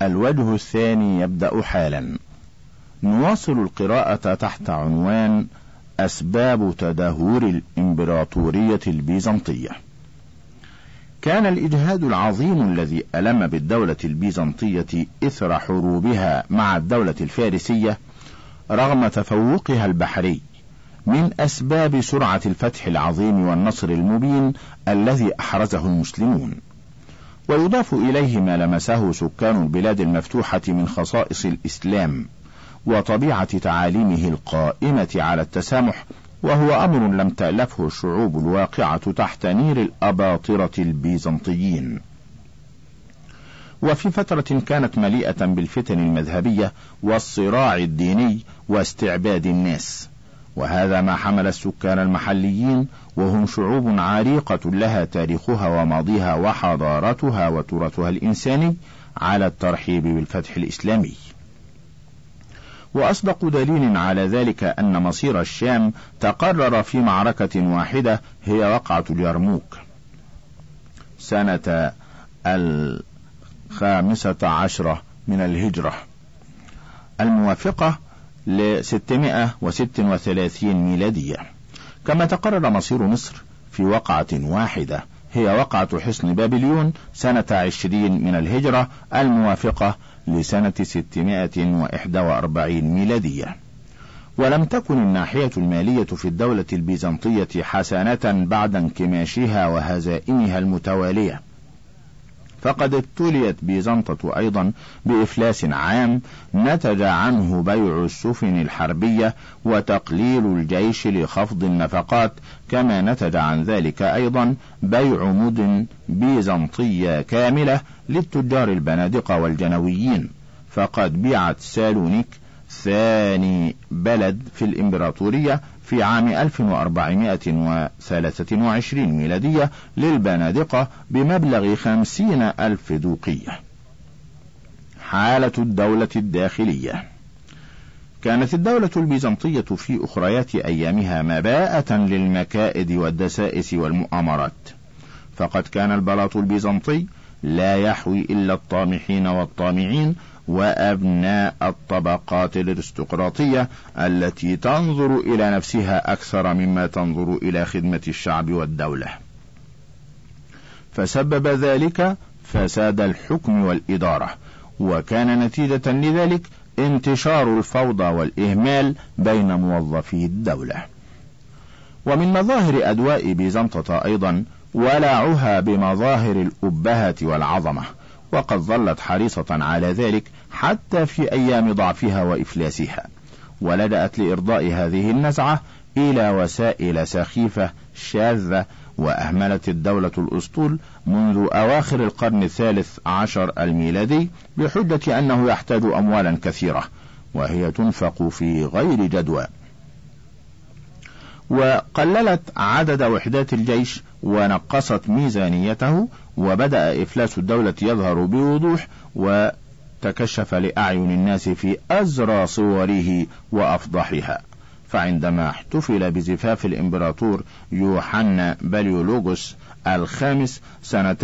الوجه الثاني يبدأ حالا. نواصل القراءة تحت عنوان أسباب تدهور الإمبراطورية البيزنطية. كان الإجهاد العظيم الذي ألم بالدولة البيزنطية إثر حروبها مع الدولة الفارسية رغم تفوقها البحري من أسباب سرعة الفتح العظيم والنصر المبين الذي أحرزه المسلمون، ويضاف إليه ما لمسه سكان البلاد المفتوحة من خصائص الإسلام وطبيعة تعاليمه القائمة على التسامح، وهو أمر لم تألفه الشعوب الواقعة تحت نير الأباطرة البيزنطيين. وفي فترة كانت مليئة بالفتن المذهبية والصراع الديني واستعباد الناس، وهذا ما حمل السكان المحليين وهم شعوب عريقة لها تاريخها وماضيها وحضارتها وتراثها الإنساني على الترحيب بالفتح الإسلامي. وأصدق دليل على ذلك أن مصير الشام تقرر في معركة واحدة هي وقعة اليرموك سنة 15 من الهجرة الموافقة ل636 ميلادية. كما تقرر مصير مصر في وقعة واحدة هي وقعة حصن بابليون سنة 20 من الهجرة الموافقة لسنة 641 ميلادية. ولم تكن الناحية المالية في الدولة البيزنطية حسنة بعد انكماشها وهزائمها المتوالية، فقد ابتليت بيزنطة أيضا بإفلاس عام نتج عنه بيع السفن الحربية وتقليل الجيش لخفض النفقات، كما نتج عن ذلك أيضا بيع مدن بيزنطية كاملة للتجار البنادقة والجنويين، فقد بيعت سالونيك ثاني بلد في الإمبراطورية في عام 1423 ميلادية للبنادقة بمبلغ 50,000 دوقية. حالة الدولة الداخلية. كانت الدولة البيزنطية في أخريات أيامها مباءة للمكائد والدسائس والمؤامرات، فقد كان البلاط البيزنطي لا يحوي إلا الطامحين والطامعين وأبناء الطبقات الارستقراطية التي تنظر إلى نفسها أكثر مما تنظر إلى خدمة الشعب والدولة، فسبب ذلك فساد الحكم والإدارة، وكان نتيجة لذلك انتشار الفوضى والإهمال بين موظفي الدولة. ومن مظاهر أدواء بيزنطة أيضا ولعها بمظاهر الأبهة والعظمة، وقد ظلت حريصة على ذلك حتى في أيام ضعفها وإفلاسها، ولجأت لإرضاء هذه النزعة إلى وسائل سخيفة شاذة، وأهملت الدولة الأسطول منذ أواخر القرن 13 الميلادي بحجة أنه يحتاج أموالا كثيرة وهي تنفق في غير جدوى، وقللت عدد وحدات الجيش ونقصت ميزانيته، وبدأ إفلاس الدولة يظهر بوضوح وتكشف لأعين الناس في أزرى صوره وأفضحها. فعندما احتفل بزفاف الإمبراطور يوحنا بليولوغوس الخامس سنة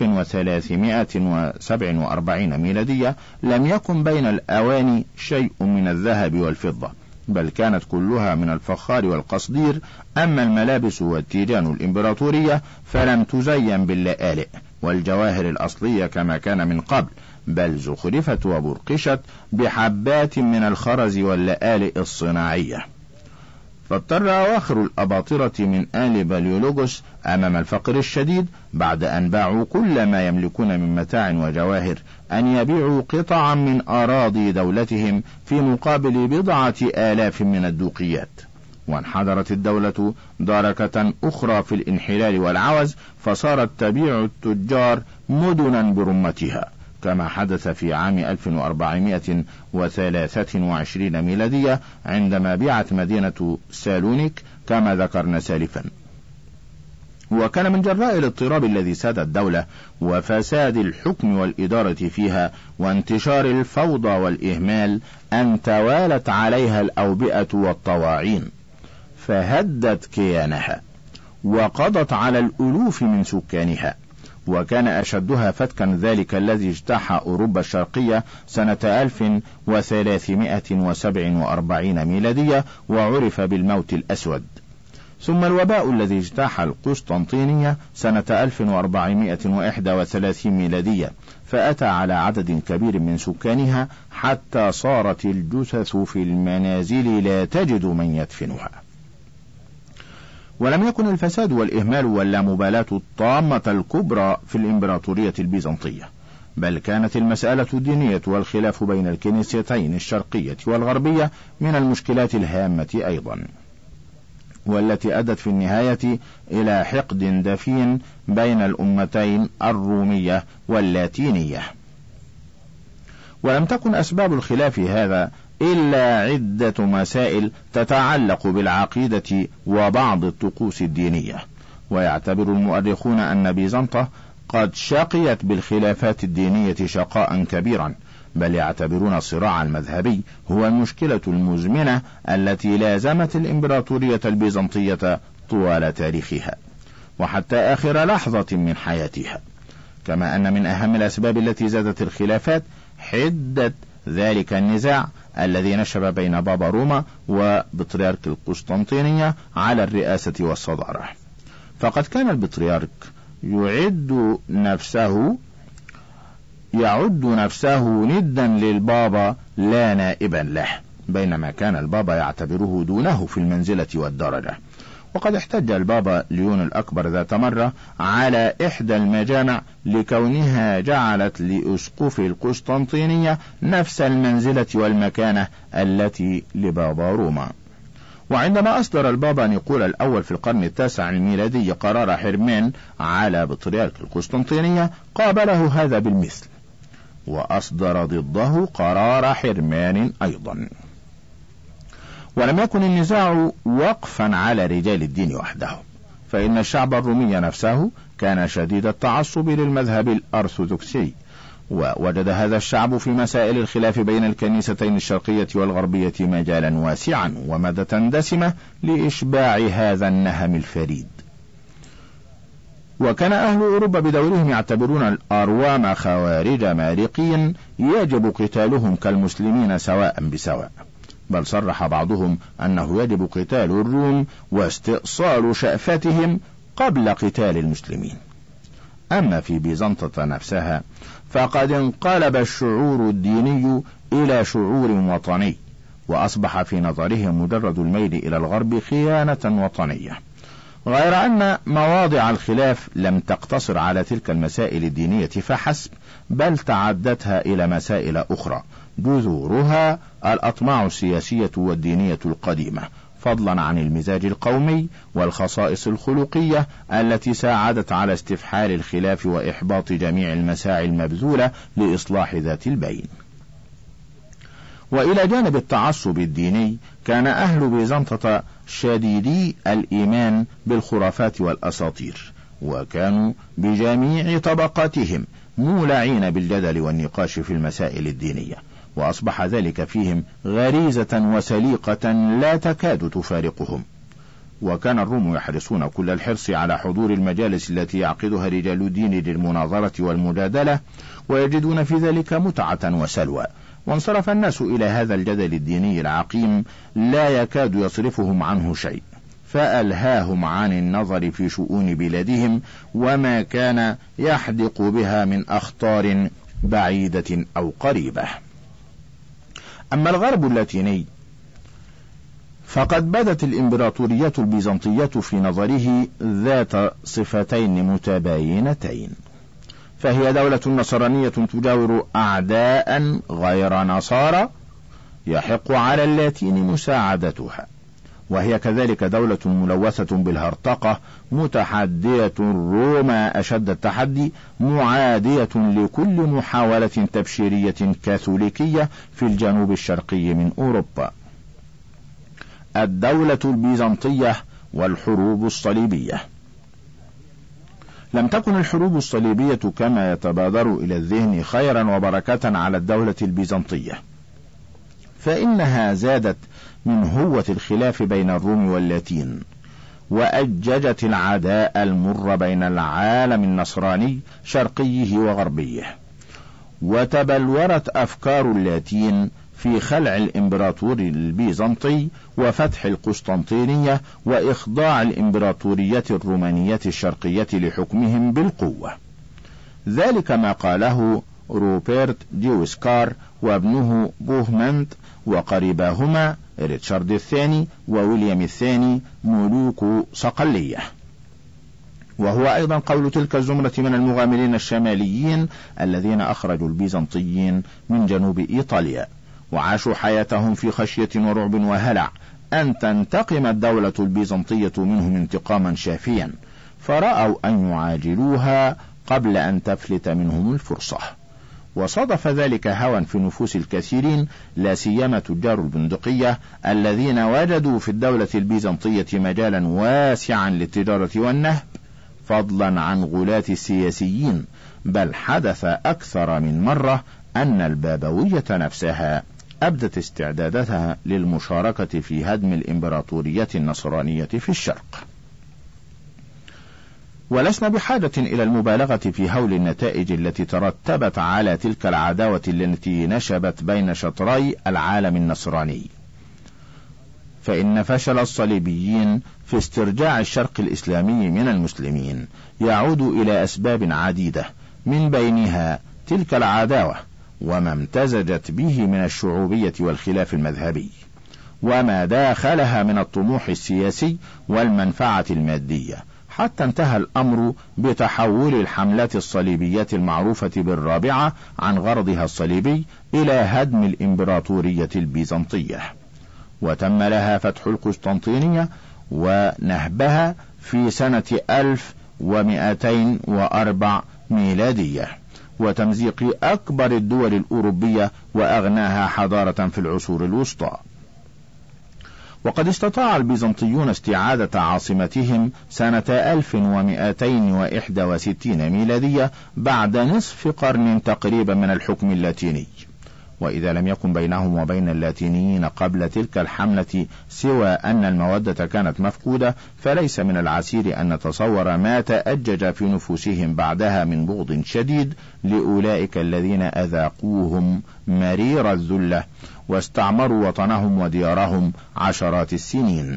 1347 ميلادية لم يكن بين الأواني شيء من الذهب والفضة، بل كانت كلها من الفخار والقصدير، أما الملابس والتيجان الإمبراطورية فلم تزين باللآلئ والجواهر الأصلية كما كان من قبل، بل زخرفت وبرقشت بحبات من الخرز واللآلئ الصناعية. فاضطر أواخر الأباطرة من آل بليولوغوس أمام الفقر الشديد بعد أن باعوا كل ما يملكون من متاع وجواهر أن يبيعوا قطعا من أراضي دولتهم في مقابل 10,000 من الدوقيات، وانحدرت الدولة دركة أخرى في الانحلال والعوز، فصارت تبيع التجار مدنا برمتها، كما حدث في عام 1423 ميلادية عندما بيعت مدينة سالونيك كما ذكرنا سالفا. وكان من جراء الاضطراب الذي ساد الدولة وفساد الحكم والإدارة فيها وانتشار الفوضى والإهمال أن توالت عليها الأوبئة والطواعين، فهدت كيانها وقضت على الألوف من سكانها، وكان أشدها فتكا ذلك الذي اجتاح أوروبا الشرقية سنة 1347 ميلادية وعرف بالموت الأسود. ثم الوباء الذي اجتاح القسطنطينية سنة 1431 ميلادية، فأتى على عدد كبير من سكانها حتى صارت الجثث في المنازل لا تجد من يدفنها. ولم يكن الفساد والإهمال واللامبالاة الطامة الكبرى في الإمبراطورية البيزنطية، بل كانت المسألة الدينية والخلاف بين الكنيستين الشرقية والغربية من المشكلات الهامة أيضا، والتي أدت في النهاية إلى حقد دفين بين الأمتين الرومية واللاتينية. ولم تكن أسباب الخلاف هذا إلا عدة مسائل تتعلق بالعقيدة وبعض الطقوس الدينية. ويعتبر المؤرخون أن بيزنطة قد شقيت بالخلافات الدينية شقاء كبيرا، بل يعتبرون الصراع المذهبي هو المشكلة المزمنة التي لازمت الإمبراطورية البيزنطية طوال تاريخها وحتى آخر لحظة من حياتها. كما أن من أهم الأسباب التي زادت الخلافات حدة ذلك النزاع الذي نشب بين بابا روما وبطريرك القسطنطينية على الرئاسة والصدارة. فقد كان البطريرك يعد نفسه ندا للبابا لا نائبا له، بينما كان البابا يعتبره دونه في المنزلة والدرجة. وقد احتج البابا ليون الأكبر ذات مرة على إحدى المجامع لكونها جعلت لأسقف القسطنطينية نفس المنزلة والمكانة التي لبابا روما. وعندما أصدر البابا نيقول الأول في القرن التاسع الميلادي قرار حرمان على بطريرك القسطنطينية، قابله هذا بالمثل وأصدر ضده قرار حرمان أيضا. ولم يكن النزاع وقفا على رجال الدين وحدهم، فإن الشعب الرومي نفسه كان شديد التعصب للمذهب الأرثوذكسي، ووجد هذا الشعب في مسائل الخلاف بين الكنيستين الشرقية والغربية مجالا واسعا ومادة دسمة لإشباع هذا النهم الفريد. وكان أهل أوروبا بدورهم يعتبرون الأروام خوارج مارقين يجب قتالهم كالمسلمين سواء بسواء، بل صرح بعضهم أنه يجب قتال الروم واستئصال شأفتهم قبل قتال المسلمين. أما في بيزنطة نفسها فقد انقلب الشعور الديني إلى شعور وطني، وأصبح في نظرهم مجرد الميل إلى الغرب خيانة وطنية، غير أن مواضع الخلاف لم تقتصر على تلك المسائل الدينية فحسب، بل تعدتها إلى مسائل أخرى جذورها الأطماع السياسية والدينية القديمة، فضلا عن المزاج القومي والخصائص الخلقية التي ساعدت على استفحال الخلاف وإحباط جميع المساعي المبذولة لإصلاح ذات البين. وإلى جانب التعصب الديني كان أهل بيزنطة شديدي الإيمان بالخرافات والأساطير، وكانوا بجميع طبقاتهم مولعين بالجدل والنقاش في المسائل الدينية، وأصبح ذلك فيهم غريزة وسليقة لا تكاد تفارقهم. وكان الروم يحرصون كل الحرص على حضور المجالس التي يعقدها رجال الدين للمناظرة والمجادلة، ويجدون في ذلك متعة وسلوى. وانصرف الناس إلى هذا الجدل الديني العقيم لا يكاد يصرفهم عنه شيء، فألهاهم عن النظر في شؤون بلادهم وما كان يحدق بها من أخطار بعيدة أو قريبة. أما الغرب اللاتيني فقد بدت الإمبراطورية البيزنطية في نظره ذات صفتين متباينتين، فهي دولة نصرانية تجاور أعداء غير نصارى يحق على اللاتين مساعدتها، وهي كذلك دولة ملوثة بالهرطقة متحدية روما أشد التحدي، معادية لكل محاولة تبشيرية كاثوليكية في الجنوب الشرقي من أوروبا. الدولة البيزنطية والحروب الصليبية. لم تكن الحروب الصليبية كما يتبادر إلى الذهن خيرا وبركة على الدولة البيزنطية، فإنها زادت من هوة الخلاف بين الروم واللاتين، وأججت العداء المر بين العالم النصراني شرقيه وغربيه، وتبلورت أفكار اللاتين في خلع الإمبراطور البيزنطي وفتح القسطنطينية وإخضاع الإمبراطورية الرومانية الشرقية لحكمهم بالقوة. ذلك ما قاله روبرت ديوسكار وابنه بوهمنت وقريباهما ريتشارد الثاني وويليام الثاني ملوك صقلية، وهو أيضا قول تلك الزمرة من المغامرين الشماليين الذين أخرجوا البيزنطيين من جنوب إيطاليا، وعاشوا حياتهم في خشية ورعب وهلع أن تنتقم الدولة البيزنطية منهم انتقاما شافيا، فرأوا أن يعاجلوها قبل أن تفلت منهم الفرصة. وصادف ذلك هوى في نفوس الكثيرين، لا سيما تجار البندقية الذين وجدوا في الدولة البيزنطية مجالا واسعا للتجارة والنهب فضلا عن غلاة السياسيين، بل حدث أكثر من مرة أن البابوية نفسها أبدت استعداداتها للمشاركة في هدم الإمبراطورية النصرانية في الشرق. ولسنا بحاجة إلى المبالغة في هول النتائج التي ترتبت على تلك العداوة التي نشبت بين شطري العالم النصراني، فإن فشل الصليبيين في استرجاع الشرق الإسلامي من المسلمين يعود إلى أسباب عديدة، من بينها تلك العداوة وما امتزجت به من الشعوبية والخلاف المذهبي، وما داخلها من الطموح السياسي والمنفعة المادية، حتى انتهى الأمر بتحول الحملات الصليبية المعروفة بالرابعة عن غرضها الصليبي إلى هدم الإمبراطورية البيزنطية، وتم لها فتح القسطنطينية ونهبها في سنة 1204 ميلادية، وتمزيق أكبر الدول الأوروبية وأغناها حضارة في العصور الوسطى. وقد استطاع البيزنطيون استعادة عاصمتهم سنة 1261 ميلادية بعد نصف قرن تقريبا من الحكم اللاتيني. وإذا لم يكن بينهم وبين اللاتينيين قبل تلك الحملة سوى أن المودة كانت مفقودة، فليس من العسير أن نتصور ما تأجج في نفوسهم بعدها من بغض شديد لأولئك الذين أذاقوهم مرير الذلة واستعمروا وطنهم وديارهم عشرات السنين.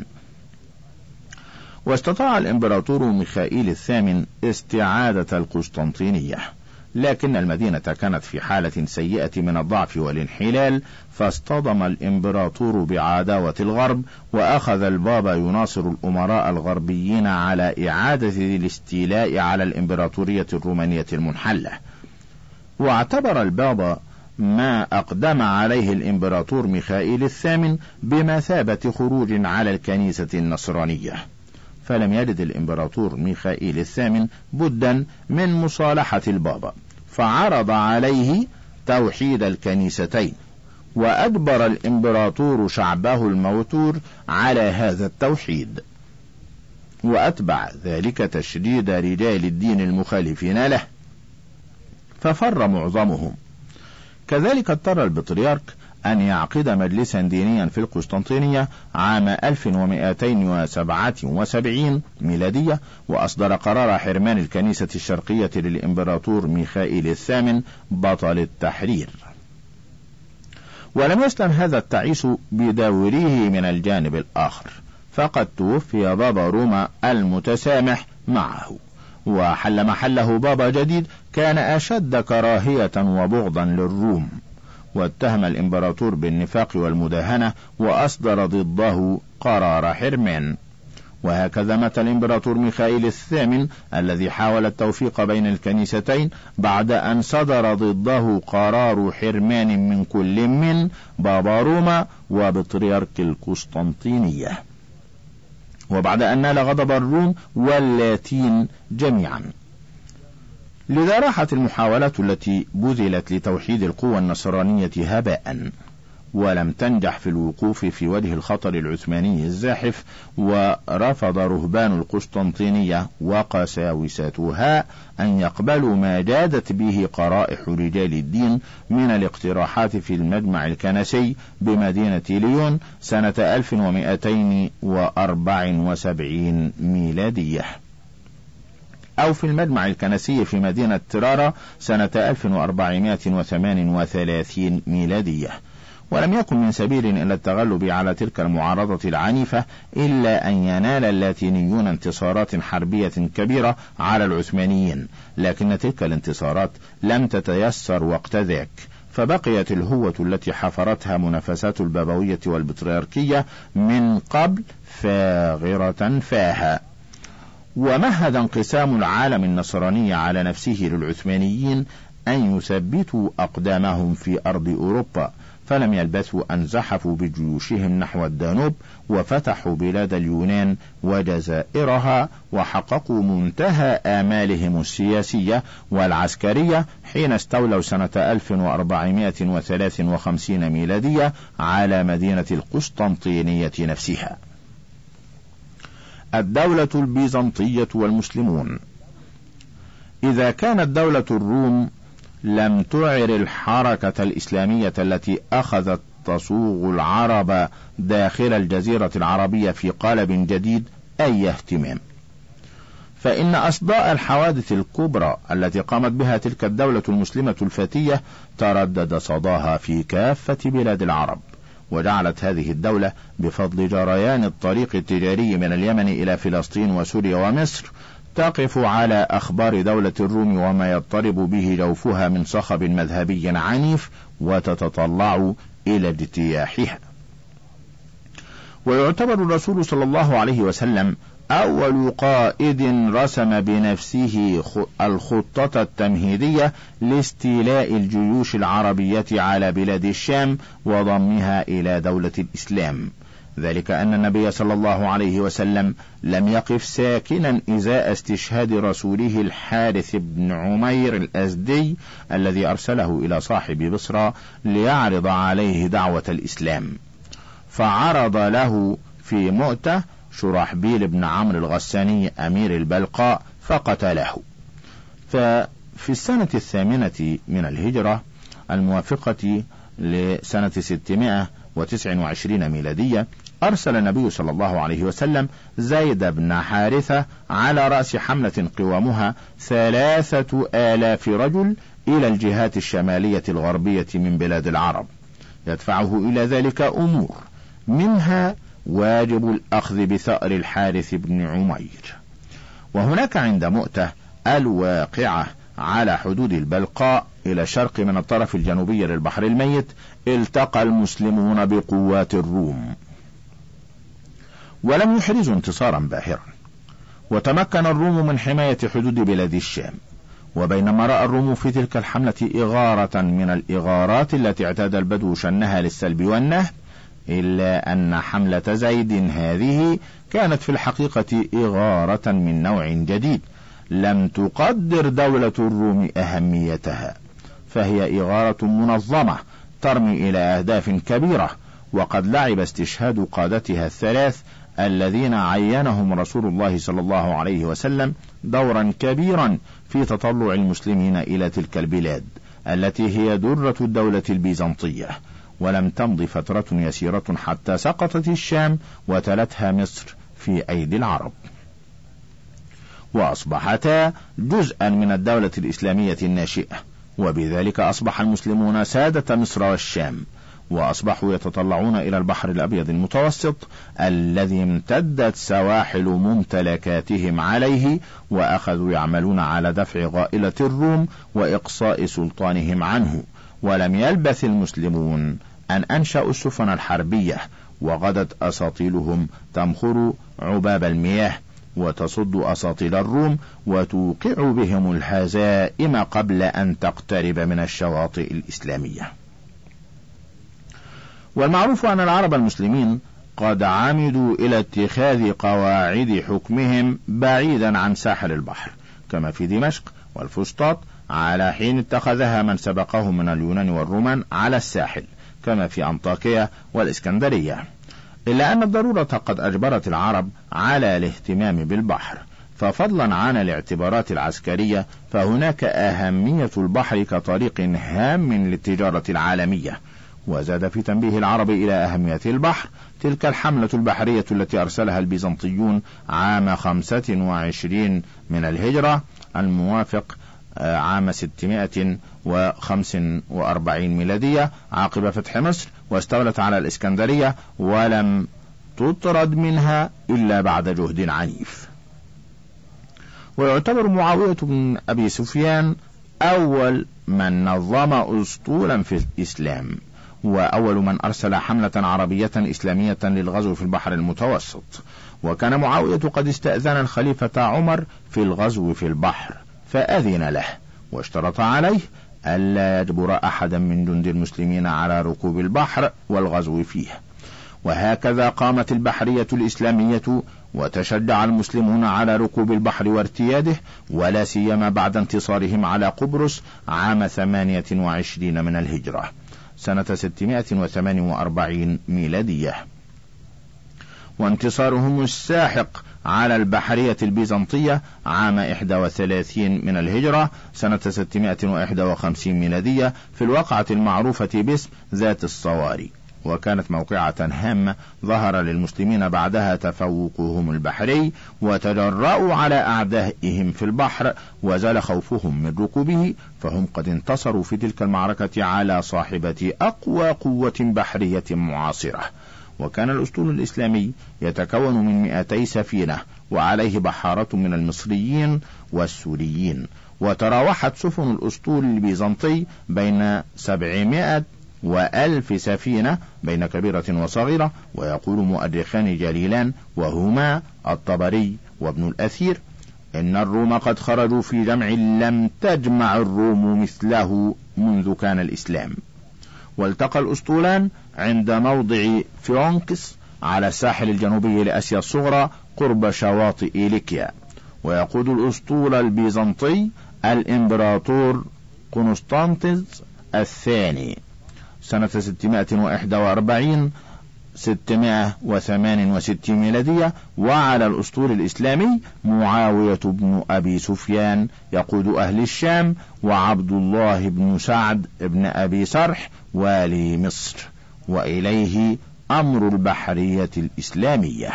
واستطاع الإمبراطور ميخائيل الثامن استعادة القسطنطينية، لكن المدينة كانت في حالة سيئة من الضعف والانحلال، فاصطدم الإمبراطور بعداوة الغرب، وأخذ البابا يناصر الأمراء الغربيين على إعادة الاستيلاء على الإمبراطورية الرومانية المنحلة. واعتبر البابا ما أقدم عليه الإمبراطور ميخائيل الثامن بمثابة خروج على الكنيسة النصرانية، فلم يجد الإمبراطور ميخائيل الثامن بدا من مصالحة البابا، فعرض عليه توحيد الكنيستين، وأجبر الإمبراطور شعبه الموتور على هذا التوحيد، وأتبع ذلك تشديد رجال الدين المخالفين له، ففر معظمهم. كذلك اضطر البطريرك أن يعقد مجلسا دينيا في القسطنطينية عام 1277 ميلادية، وأصدر قرار حرمان الكنيسة الشرقية للإمبراطور ميخائيل الثامن بطل التحرير. ولم يسلم هذا التعيس بدوره من الجانب الآخر، فقد توفي بابا روما المتسامح معه، وحل محله بابا جديد كان أشد كراهية وبغضا للروم، واتهم الإمبراطور بالنفاق والمداهنة وأصدر ضده قرار حرمان. وهكذا مات الإمبراطور ميخائيل الثامن الذي حاول التوفيق بين الكنيستين بعد أن صدر ضده قرار حرمان من كل من بابا روما وبطريرك القسطنطينية، وبعد أن نال غضب الروم واللاتين جميعا. لذا راحت المحاولات التي بذلت لتوحيد القوى النصرانية هباء، ولم تنجح في الوقوف في وجه الخطر العثماني الزاحف، ورفض رهبان القسطنطينية وقساوستها أن يقبلوا ما جادت به قرائح رجال الدين من الاقتراحات في المجمع الكنسي بمدينة ليون سنة 1274 ميلادية، أو في المجمع الكنسي في مدينة ترارا سنة 1438 ميلادية. ولم يكن من سبيل إلى التغلب على تلك المعارضة العنيفة إلا أن ينال اللاتينيون انتصارات حربية كبيرة على العثمانيين، لكن تلك الانتصارات لم تتيسر وقت ذاك، فبقيت الهوة التي حفرتها منافسات البابوية والبطريركية من قبل فاغرة فاها. ومهد انقسام العالم النصراني على نفسه للعثمانيين أن يثبتوا أقدامهم في أرض أوروبا، فلم يلبثوا أن زحفوا بجيوشهم نحو الدانوب وفتحوا بلاد اليونان وجزائرها، وحققوا منتهى آمالهم السياسية والعسكرية حين استولوا سنة 1453 ميلادية على مدينة القسطنطينية نفسها. الدولة البيزنطية والمسلمون. إذا كانت دولة الروم لم تعر الحركة الإسلامية التي أخذت تصوغ العرب داخل الجزيرة العربية في قالب جديد أي اهتمام، فإن أصداء الحوادث الكبرى التي قامت بها تلك الدولة المسلمة الفتية تردد صداها في كافة بلاد العرب، وجعلت هذه الدولة بفضل جريان الطريق التجاري من اليمن إلى فلسطين وسوريا ومصر تقف على أخبار دولة الروم وما يضطرب به جوفها من صخب مذهبي عنيف وتتطلع إلى اجتياحها. ويعتبر الرسول صلى الله عليه وسلم أول قائد رسم بنفسه الخطة التمهيدية لاستيلاء الجيوش العربية على بلاد الشام وضمها إلى دولة الإسلام، ذلك أن النبي صلى الله عليه وسلم لم يقف ساكنا إزاء استشهاد رسوله الحارث بن عمير الأزدي الذي أرسله إلى صاحب بصرى ليعرض عليه دعوة الإسلام، فعرض له في مؤتة شرحبيل بن عمرو الغساني أمير البلقاء فقتله. ففي السنة 8 من الهجرة الموافقة لسنة 629 ميلادية أرسل النبي صلى الله عليه وسلم زيد بن حارثة على رأس حملة قوامها 3000 رجل إلى الجهات الشمالية الغربية من بلاد العرب، يدفعه إلى ذلك أمور، منها واجب الأخذ بثأر الحارث بن عمير. وهناك عند مؤتة الواقعة على حدود البلقاء إلى الشرق من الطرف الجنوبي للبحر الميت التقى المسلمون بقوات الروم ولم يحرزوا انتصارا باهرا، وتمكن الروم من حماية حدود بلاد الشام. وبينما رأى الروم في تلك الحملة إغارة من الإغارات التي اعتاد البدو شنها للسلب والنهب، إلا أن حملة زيد هذه كانت في الحقيقة إغارة من نوع جديد لم تقدر دولة الروم أهميتها، فهي إغارة منظمة ترمي إلى أهداف كبيرة، وقد لعب استشهاد قادتها الثلاث الذين عينهم رسول الله صلى الله عليه وسلم دورا كبيرا في تطلع المسلمين إلى تلك البلاد التي هي درة الدولة البيزنطية. ولم تمض فترة يسيرة حتى سقطت الشام وتلتها مصر في أيدي العرب، وأصبحتا جزءا من الدولة الإسلامية الناشئة، وبذلك أصبح المسلمون سادة مصر والشام، وأصبحوا يتطلعون إلى البحر الأبيض المتوسط الذي امتدت سواحل ممتلكاتهم عليه، وأخذوا يعملون على دفع غائلة الروم وإقصاء سلطانهم عنه. ولم يلبث المسلمون أن أنشأوا السفن الحربية، وغدت أساطيلهم تمخر عباب المياه وتصد أساطيل الروم وتوقع بهم الهزائم قبل أن تقترب من الشواطئ الإسلامية. والمعروف أن العرب المسلمين قد عمدوا إلى اتخاذ قواعد حكمهم بعيدا عن ساحل البحر، كما في دمشق والفسطاط، على حين اتخذها من سبقهم من اليونان والرومان على الساحل، كما في أنطاكية والإسكندرية، إلا أن الضرورة قد أجبرت العرب على الاهتمام بالبحر، ففضلا عن الاعتبارات العسكرية فهناك أهمية البحر كطريق هام للتجارة العالمية. وزاد في تنبيه العرب إلى أهمية البحر تلك الحملة البحرية التي أرسلها البيزنطيون عام 25 من الهجرة الموافق عام 645 ميلادية عقب فتح مصر، واستولت على الإسكندرية ولم تطرد منها إلا بعد جهد عنيف. ويعتبر معاوية بن أبي سفيان أول من نظم أسطولا في الإسلام، وأول من أرسل حملة عربية إسلامية للغزو في البحر المتوسط. وكان معاوية قد استأذن الخليفة عمر في الغزو في البحر فأذن له، واشترط عليه ألا يجبر أحدا من جند المسلمين على ركوب البحر والغزو فيه. وهكذا قامت البحرية الإسلامية وتشجع المسلمون على ركوب البحر وارتياده، ولا سيما بعد انتصارهم على قبرص عام 28 من الهجرة سنة 648 ميلادية، وانتصارهم الساحق على البحرية البيزنطية عام 31 من الهجرة سنة 651 ميلادية في الوقعة المعروفة باسم ذات الصواري، وكانت موقعة هامة ظهر للمسلمين بعدها تفوقهم البحري، وتجرأوا على أعدائهم في البحر وزال خوفهم من ركوبه، فهم قد انتصروا في تلك المعركة على صاحبة أقوى قوة بحرية معاصرة. وكان الأسطول الإسلامي يتكون من 200 سفينة، وعليه بحارة من المصريين والسوريين، وتراوحت سفن الأسطول البيزنطي بين 700 و1000 سفينة بين كبيرة وصغيرة. ويقول مؤرخان جليلان وهما الطبري وابن الأثير إن الروم قد خرجوا في جمع لم تجمع الروم مثله منذ كان الإسلام. والتقى الأسطولان عند موضع فيونكس على الساحل الجنوبي لآسيا الصغرى قرب شواطئ ليكيا. ويقود الأسطول البيزنطي الإمبراطور قسطنطين الثاني سنة 641 668 ميلادية. وعلى الأسطول الإسلامي معاوية بن أبي سفيان يقود أهل الشام، وعبد الله بن سعد بن أبي سرح والي مصر، وإليه أمر البحرية الإسلامية.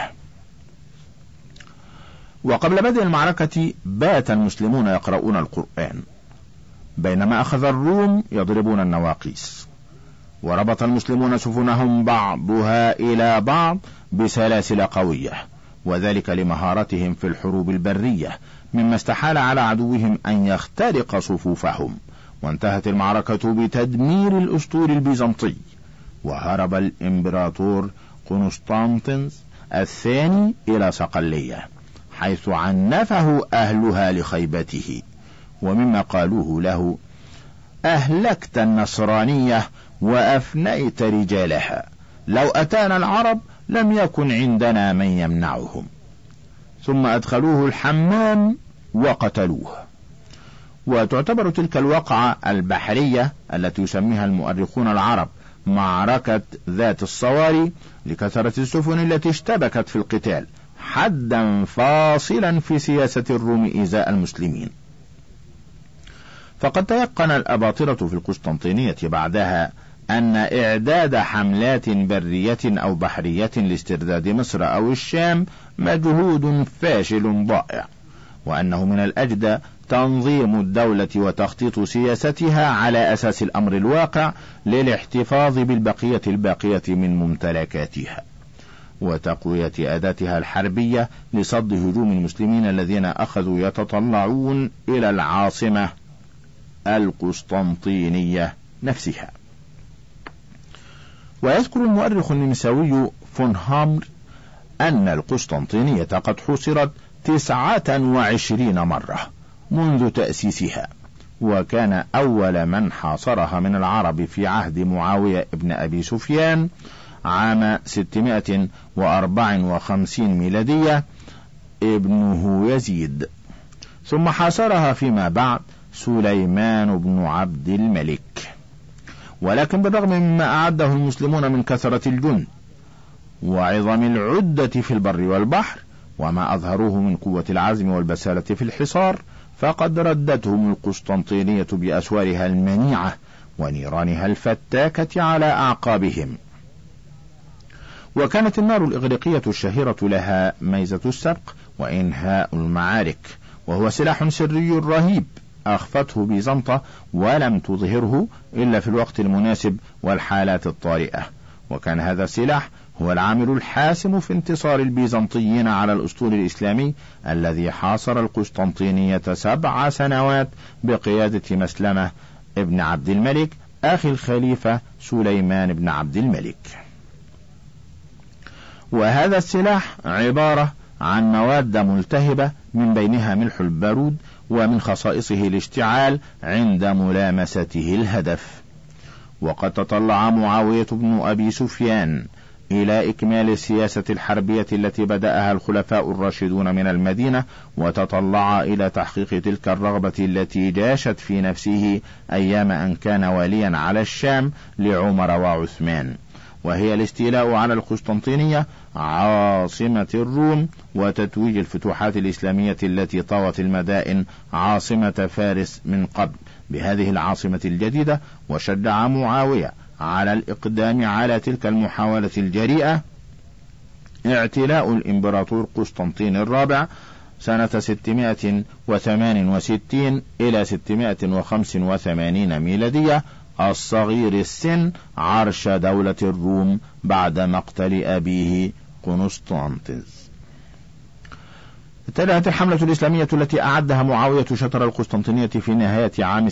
وقبل بدء المعركة بات المسلمون يقرؤون القرآن، بينما أخذ الروم يضربون النواقيس. وربط المسلمون سفنهم بعضها إلى بعض بسلاسل قوية، وذلك لمهارتهم في الحروب البرية، مما استحال على عدوهم أن يخترق صفوفهم. وانتهت المعركة بتدمير الأسطول البيزنطي، وهرب الإمبراطور قسطنطين الثاني إلى صقلية، حيث عنفه أهلها لخيبته، ومما قالوه له: أهلكت النصرانية وأفنيت رجالها، لو أتانا العرب لم يكن عندنا من يمنعهم. ثم أدخلوه الحمام وقتلوه. وتعتبر تلك الوقعة البحرية التي يسميها المؤرخون العرب معركة ذات الصواري لكثرة السفن التي اشتبكت في القتال حدا فاصلا في سياسة الروم إزاء المسلمين. فقد تيقن الأباطرة في القسطنطينية بعدها أن إعداد حملات برية أو بحرية لاسترداد مصر أو الشام مجهود فاشل ضائع، وأنه من الأجدى تنظيم الدولة وتخطيط سياستها على أساس الأمر الواقع للاحتفاظ بالبقية الباقية من ممتلكاتها، وتقوية أداتها الحربية لصد هجوم المسلمين الذين أخذوا يتطلعون إلى العاصمة القسطنطينية نفسها. ويذكر المؤرخ النمساوي فون هامر أن القسطنطينية قد حوصرت 29 مرة منذ تأسيسها، وكان أول من حاصرها من العرب في عهد معاوية ابن أبي سفيان عام 654 ميلادية ابنه يزيد، ثم حاصرها فيما بعد سليمان بن عبد الملك. ولكن بالرغم مما أعده المسلمون من كثرة الجند وعظم العدة في البر والبحر وما أظهروه من قوة العزم والبسالة في الحصار، فقد ردتهم القسطنطينية بأسوارها المنيعة ونيرانها الفتاكة على أعقابهم. وكانت النار الإغريقية الشهيرة لها ميزة السبق وإنهاء المعارك، وهو سلاح سري رهيب أخفته بيزنطة ولم تظهره إلا في الوقت المناسب والحالات الطارئة. وكان هذا السلاح هو العامل الحاسم في انتصار البيزنطيين على الأسطول الإسلامي الذي حاصر القسطنطينية 7 سنوات بقيادة مسلمة ابن عبد الملك أخي الخليفة سليمان بن عبد الملك. وهذا السلاح عبارة عن مواد ملتهبة من بينها ملح البارود، ومن خصائصه الاشتعال عند ملامسته الهدف. وقد تطلع معاوية بن أبي سفيان إلى إكمال السياسة الحربية التي بدأها الخلفاء الراشدون من المدينة، وتطلع إلى تحقيق تلك الرغبة التي جاشت في نفسه أيام أن كان واليا على الشام لعمر وعثمان، وهي الاستيلاء على القسطنطينية عاصمة الروم وتتويج الفتوحات الإسلامية التي طوت المدائن عاصمة فارس من قبل بهذه العاصمة الجديدة. وشجع معاوية على الإقدام على تلك المحاولة الجريئة اعتلاء الإمبراطور قسطنطين الرابع سنة 668 إلى 685 ميلادية الصغير السن عرش دولة الروم بعد مقتل أبيه قسطنطس. تلت الحملة الإسلامية التي أعدها معاوية شطر القسطنطينية في نهاية عام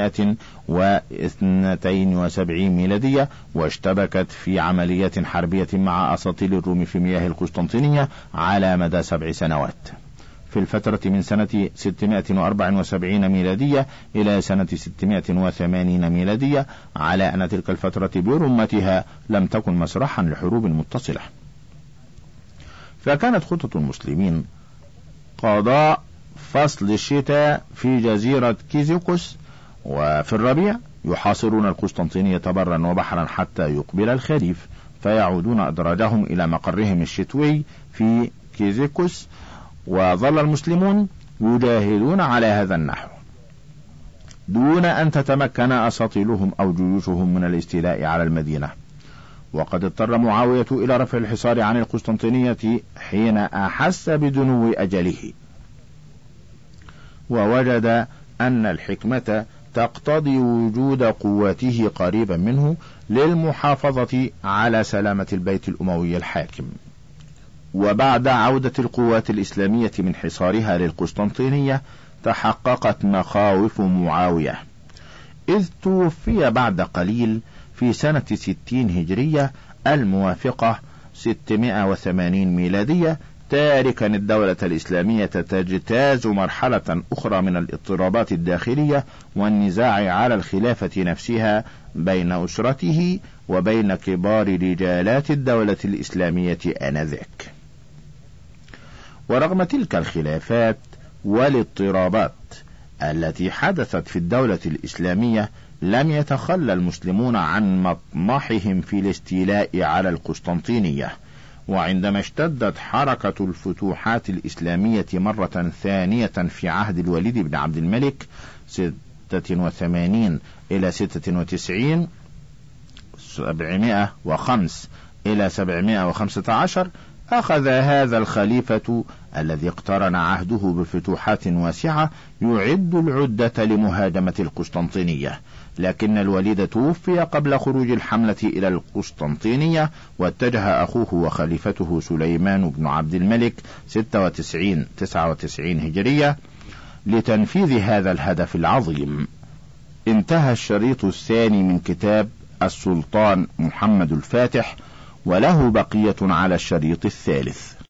672 ميلادية، واشتبكت في عمليات حربية مع أساطيل الروم في مياه القسطنطينية على مدى 7 سنوات، في الفترة من سنة 674 ميلادية إلى سنة 680 ميلادية، على أن تلك الفترة برمتها لم تكن مسرحا لحروب متصلة. فكانت خطة المسلمين قضاء فصل الشتاء في جزيرة كيزيكوس، وفي الربيع يحاصرون القسطنطينية برا وبحرا حتى يقبل الخريف، فيعودون أدراجهم إلى مقرهم الشتوي في كيزيكوس. وظل المسلمون يجاهدون على هذا النحو دون أن تتمكن أساطيلهم أو جيوشهم من الاستيلاء على المدينة. وقد اضطر معاوية إلى رفع الحصار عن القسطنطينية حين أحس بدنو أجله، ووجد أن الحكمة تقتضي وجود قواته قريبا منه للمحافظة على سلامة البيت الأموي الحاكم. وبعد عودة القوات الإسلامية من حصارها للقسطنطينية تحققت مخاوف معاوية، إذ توفي بعد قليل في سنة 60 هجرية الموافقة 680 ميلادية، تاركا الدولة الإسلامية تجتاز مرحلة أخرى من الاضطرابات الداخلية والنزاع على الخلافة نفسها بين أسرته وبين كبار رجالات الدولة الإسلامية آنذاك. ورغم تلك الخلافات والاضطرابات التي حدثت في الدولة الإسلامية، لم يتخلى المسلمون عن مطمحهم في الاستيلاء على القسطنطينية. وعندما اشتدت حركة الفتوحات الإسلامية مرة ثانية في عهد الوليد بن عبد الملك 86 إلى 96 705 إلى 715، أخذ هذا الخليفة الذي اقترن عهده بفتوحات واسعة يعد العدة لمهاجمة القسطنطينية، لكن الوليد توفي قبل خروج الحملة إلى القسطنطينية، واتجه أخوه وخليفته سليمان بن عبد الملك 96-99 هجرية لتنفيذ هذا الهدف العظيم. انتهى الشريط الثاني من كتاب السلطان محمد الفاتح، وله بقية على الشريط الثالث.